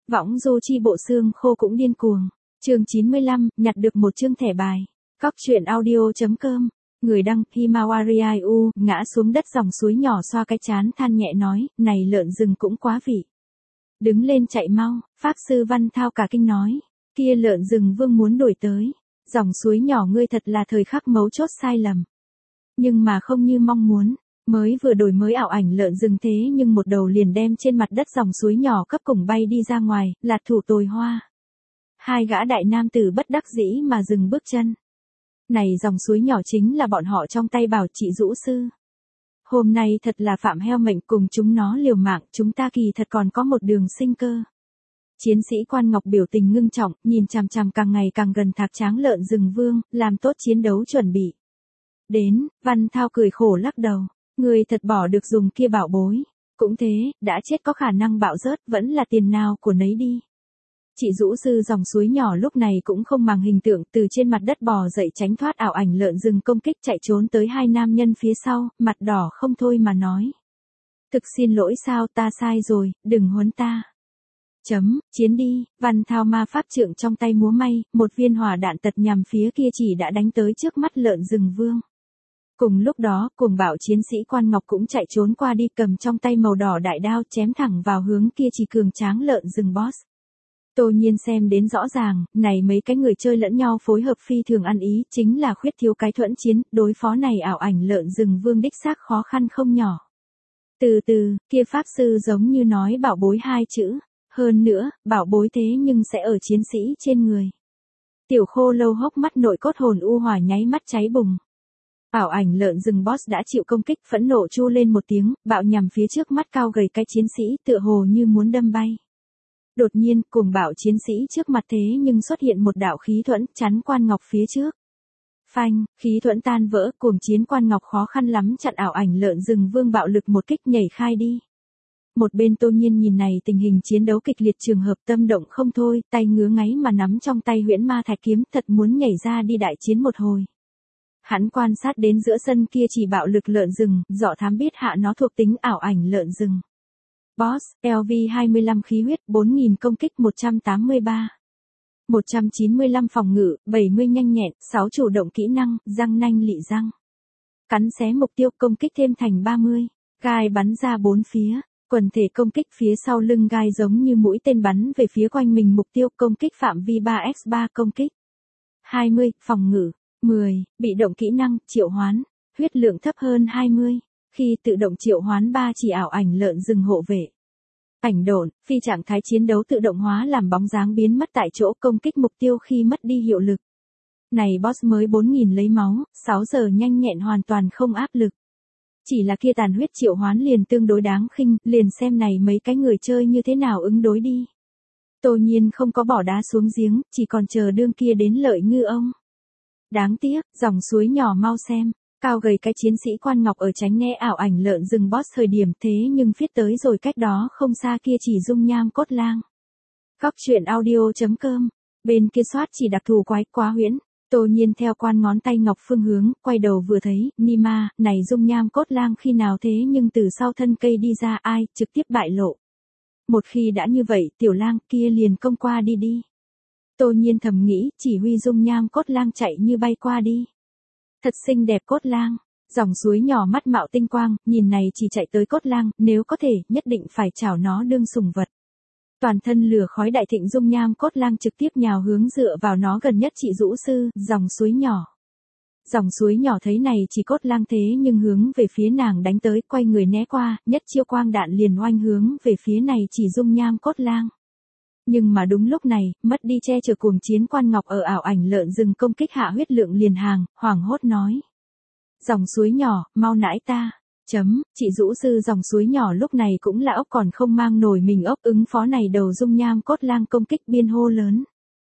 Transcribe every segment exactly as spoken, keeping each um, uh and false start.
Võng du chi bộ xương khô cũng điên cuồng. Chương chín mươi lăm, nhặt được một chương thẻ bài. Cóc truyện audio.com. Người đăng Himawariu ngã xuống đất dòng suối nhỏ xoa cái chán than nhẹ nói, này lợn rừng cũng quá vị. Đứng lên chạy mau, Pháp sư Văn Thao cả kinh nói. Kia lợn rừng vương muốn đuổi tới. Dòng suối nhỏ ngươi thật là thời khắc mấu chốt sai lầm. Nhưng mà không như mong muốn. Mới vừa đổi mới ảo ảnh lợn rừng thế nhưng một đầu liền đem trên mặt đất dòng suối nhỏ cấp cùng bay đi ra ngoài, là thủ tồi hoa. Hai gã đại nam tử bất đắc dĩ mà dừng bước chân. Này dòng suối nhỏ chính là bọn họ trong tay bảo trị rũ sư. Hôm nay thật là phạm heo mệnh cùng chúng nó liều mạng, chúng ta kỳ thật còn có một đường sinh cơ. Chiến sĩ Quan Ngọc biểu tình ngưng trọng, nhìn chằm chằm càng ngày càng gần thạc tráng lợn rừng vương, làm tốt chiến đấu chuẩn bị. Đến, Văn Thao cười khổ lắc đầu. Người thật bỏ được dùng kia bảo bối. Cũng thế, đã chết có khả năng bạo rớt, vẫn là tiền nào của nấy đi. Chị rũ sư dòng suối nhỏ lúc này cũng không màng hình tượng, từ trên mặt đất bò dậy tránh thoát ảo ảnh lợn rừng công kích chạy trốn tới hai nam nhân phía sau, mặt đỏ không thôi mà nói. Thực xin lỗi sao, ta sai rồi, đừng huấn ta. Chấm, chiến đi, Văn Thao ma pháp trượng trong tay múa may, một viên hỏa đạn tật nhằm phía kia chỉ đã đánh tới trước mắt lợn rừng vương. Cùng lúc đó, cuồng bạo chiến sĩ Quan Ngọc cũng chạy trốn qua đi cầm trong tay màu đỏ đại đao chém thẳng vào hướng kia chỉ cường tráng lợn rừng boss. Tô Nhiên xem đến rõ ràng, này mấy cái người chơi lẫn nhau phối hợp phi thường ăn ý, chính là khuyết thiếu cái thuẫn chiến, đối phó này ảo ảnh lợn rừng vương đích xác khó khăn không nhỏ. Từ từ, kia pháp sư giống như nói bảo bối hai chữ, hơn nữa, bảo bối thế nhưng sẽ ở chiến sĩ trên người. Tiểu Khô Lâu hốc mắt nội cốt hồn u hỏa nháy mắt cháy bùng. Ảo ảnh lợn rừng boss đã chịu công kích, phẫn nộ chu lên một tiếng, bạo nhằm phía trước mắt cao gầy cái chiến sĩ tựa hồ như muốn đâm bay. Đột nhiên, cuồng bạo chiến sĩ trước mặt thế nhưng xuất hiện một đạo khí thuẫn chắn Quan Ngọc phía trước. Phanh, khí thuẫn tan vỡ, cuồng chiến Quan Ngọc khó khăn lắm chặn ảo ảnh lợn rừng vương bạo lực một kích nhảy khai đi. Một bên Tô Nhiên nhìn này tình hình chiến đấu kịch liệt trường hợp tâm động không thôi, tay ngứa ngáy mà nắm trong tay huyễn ma thạch kiếm thật muốn nhảy ra đi đại chiến một hồi. Hắn quan sát đến giữa sân kia chỉ bạo lực lợn rừng, dọ thám biết hạ nó thuộc tính ảo ảnh lợn rừng. Boss, L V hai mươi lăm khí huyết, bốn nghìn công kích một trăm tám mươi ba. một trăm chín mươi lăm phòng ngự, bảy mươi nhanh nhẹn, sáu chủ động kỹ năng, răng nanh lị răng. Cắn xé mục tiêu công kích thêm thành ba mươi. Gai bắn ra bốn phía. Quần thể công kích phía sau lưng gai giống như mũi tên bắn về phía quanh mình mục tiêu công kích phạm vi ba nhân ba công kích. hai mươi, phòng ngự. mười, bị động kỹ năng, triệu hoán, huyết lượng thấp hơn hai mươi, khi tự động triệu hoán ba chỉ ảo ảnh lợn rừng hộ vệ. Ảnh độn, phi trạng thái chiến đấu tự động hóa làm bóng dáng biến mất tại chỗ công kích mục tiêu khi mất đi hiệu lực. Này boss mới bốn nghìn lấy máu, sáu giờ nhanh nhẹn hoàn toàn không áp lực. Chỉ là kia tàn huyết triệu hoán liền tương đối đáng khinh, liền xem này mấy cái người chơi như thế nào ứng đối đi. Tô Nhiên không có bỏ đá xuống giếng, chỉ còn chờ đương kia đến lợi ngư ông. Đáng tiếc, dòng suối nhỏ mau xem, cao gầy cái chiến sĩ Quan Ngọc ở tránh né ảo ảnh lợn rừng boss thời điểm thế nhưng viết tới rồi cách đó không xa kia chỉ dung nham cốt lang. Cóc truyện audio.com, bên kia soát chỉ đặc thù quái quá huyễn. Tô Nhiên theo quan ngón tay ngọc phương hướng, quay đầu vừa thấy, Nima, này dung nham cốt lang khi nào thế nhưng từ sau thân cây đi ra ai, trực tiếp bại lộ. Một khi đã như vậy, tiểu lang kia liền công qua đi đi. Tô Nhiên thầm nghĩ, chỉ huy dung nham cốt lang chạy như bay qua đi. Thật xinh đẹp cốt lang, dòng suối nhỏ mắt mạo tinh quang, nhìn này chỉ chạy tới cốt lang, nếu có thể, nhất định phải chào nó đương sùng vật. Toàn thân lửa khói đại thịnh dung nham cốt lang trực tiếp nhào hướng dựa vào nó gần nhất chị rũ sư, dòng suối nhỏ. Dòng suối nhỏ thấy này chỉ cốt lang thế nhưng hướng về phía nàng đánh tới, quay người né qua, nhất chiêu quang đạn liền oanh hướng về phía này chỉ dung nham cốt lang. Nhưng mà đúng lúc này, mất đi che chở cuồng chiến Quan Ngọc ở ảo ảnh lợn rừng công kích hạ huyết lượng liền hàng, hoảng hốt nói. Dòng suối nhỏ, mau nãi ta. Chấm, chị rũ sư dòng suối nhỏ lúc này cũng là ốc còn không mang nổi mình ốc ứng phó này đầu dung nham cốt lang công kích biên hô lớn.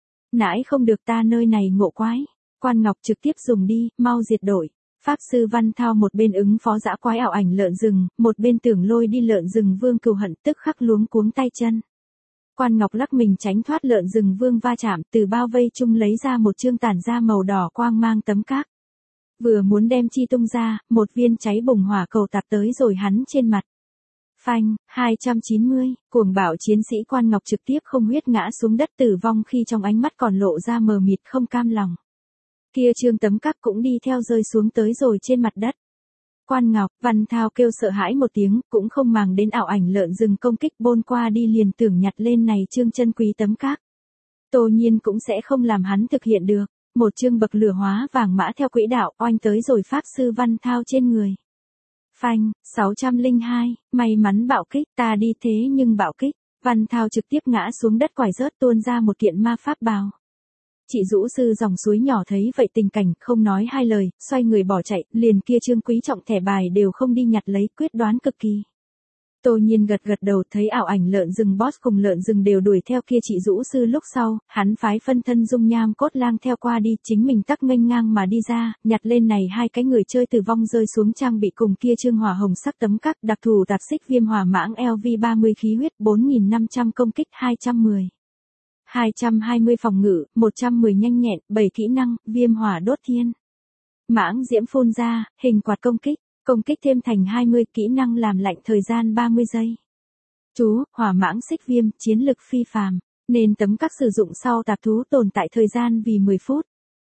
Nãi không được ta nơi này ngộ quái. Quan Ngọc trực tiếp dùng đi, mau diệt đội. Pháp sư Văn Thao một bên ứng phó dã quái ảo ảnh lợn rừng, một bên tưởng lôi đi lợn rừng vương cừu hận tức khắc luống cuống tay chân. Quan Ngọc lắc mình tránh thoát lợn rừng vương va chạm, từ bao vây chung lấy ra một chương tản ra màu đỏ quang mang tấm cát. Vừa muốn đem chi tung ra, một viên cháy bùng hỏa cầu tạt tới rồi hắn trên mặt. Phanh, hai trăm chín mươi, cuồng bạo chiến sĩ Quan Ngọc trực tiếp không huyết ngã xuống đất tử vong khi trong ánh mắt còn lộ ra mờ mịt không cam lòng. Kia trương tấm cáp cũng đi theo rơi xuống tới rồi trên mặt đất. Quan Ngọc, Văn Thao kêu sợ hãi một tiếng, cũng không màng đến ảo ảnh lợn rừng công kích bôn qua đi liền tưởng nhặt lên này trương chân quý tấm cáp. Tô Nhiên cũng sẽ không làm hắn thực hiện được. Một chương bậc lửa hóa vàng mã theo quỹ đạo oanh tới rồi Pháp Sư Văn Thao trên người. Phanh, sáu trăm lẻ hai, may mắn bạo kích, ta đi thế nhưng bạo kích. Văn Thao trực tiếp ngã xuống đất quải rớt tuôn ra một kiện ma pháp bào. Chị Dũ Sư dòng suối nhỏ thấy vậy tình cảnh, không nói hai lời, xoay người bỏ chạy, liền kia trương quý trọng thẻ bài đều không đi nhặt lấy, quyết đoán cực kỳ. Tô Nhiên gật gật đầu, thấy ảo ảnh lợn rừng boss cùng lợn rừng đều đuổi theo kia chị Dũ Sư lúc sau, hắn phái phân thân dung nham cốt lang theo qua đi, chính mình tắc nghênh ngang mà đi ra, nhặt lên này hai cái người chơi tử vong rơi xuống trang bị cùng kia trương hỏa hồng sắc tấm cắt, đặc thù tạp xích viêm hỏa mãng L V ba mươi khí huyết, bốn nghìn năm trăm công kích, hai trăm mười. hai trăm hai mươi phòng ngự, một trăm mười nhanh nhẹn, bảy kỹ năng, viêm hỏa đốt thiên. Mãng diễm phun ra, hình quạt công kích. Công kích thêm thành hai mươi, kỹ năng làm lạnh thời gian ba mươi giây. Chú, hỏa mãng xích viêm, chiến lực phi phàm, nên tấm các sử dụng sau tạp thú tồn tại thời gian vì mười phút.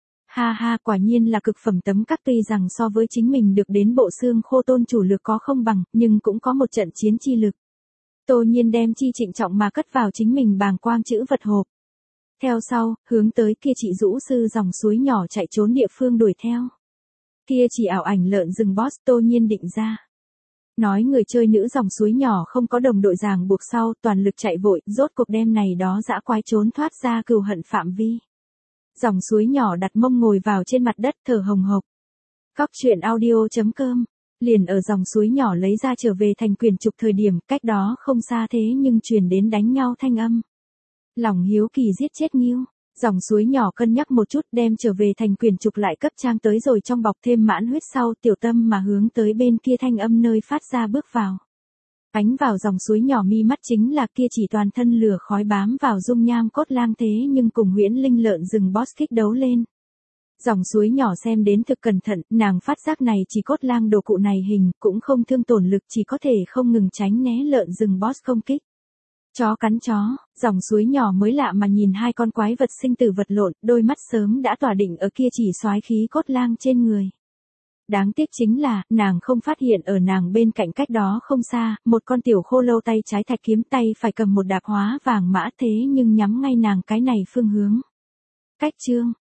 Ha ha, quả nhiên là cực phẩm tấm các, tuy rằng so với chính mình được đến bộ xương khô tôn chủ lực có không bằng, nhưng cũng có một trận chiến chi lực. Tô Nhiên đem chi trịnh trọng mà cất vào chính mình bàng quang chữ vật hộp. Theo sau, hướng tới kia chị Dũ Sư dòng suối nhỏ chạy trốn địa phương đuổi theo. Kia chỉ ảo ảnh lợn rừng boss, Tô Nhiên định ra. Nói người chơi nữ dòng suối nhỏ không có đồng đội ràng buộc sau, toàn lực chạy vội, rốt cuộc đêm này đó dã quái trốn thoát ra cừu hận phạm vi. Dòng suối nhỏ đặt mông ngồi vào trên mặt đất thở hồng hộc. Cóc truyện audio chấm com, liền ở dòng suối nhỏ lấy ra trở về thành quyển trục thời điểm, cách đó không xa thế nhưng truyền đến đánh nhau thanh âm. Lòng hiếu kỳ giết chết Nghiêu. Dòng suối nhỏ cân nhắc một chút đem trở về thành quyển trục lại cấp trang tới rồi trong bọc thêm mãn huyết sau tiểu tâm mà hướng tới bên kia thanh âm nơi phát ra bước vào. Ánh vào dòng suối nhỏ mi mắt chính là kia chỉ toàn thân lửa khói bám vào dung nham cốt lang thế nhưng cùng huyễn linh lợn rừng boss kích đấu lên. Dòng suối nhỏ xem đến thực cẩn thận, nàng phát giác này chỉ cốt lang đồ cụ này hình cũng không thương tổn lực, chỉ có thể không ngừng tránh né lợn rừng boss công kích. Chó cắn chó, dòng suối nhỏ mới lạ mà nhìn hai con quái vật sinh tử vật lộn, đôi mắt sớm đã tỏa định ở kia chỉ soái khí cốt lang trên người. Đáng tiếc chính là, nàng không phát hiện ở nàng bên cạnh cách đó không xa, một con tiểu khô lâu tay trái thạch kiếm tay phải cầm một đạp hóa vàng mã thế nhưng nhắm ngay nàng cái này phương hướng. Cách chương,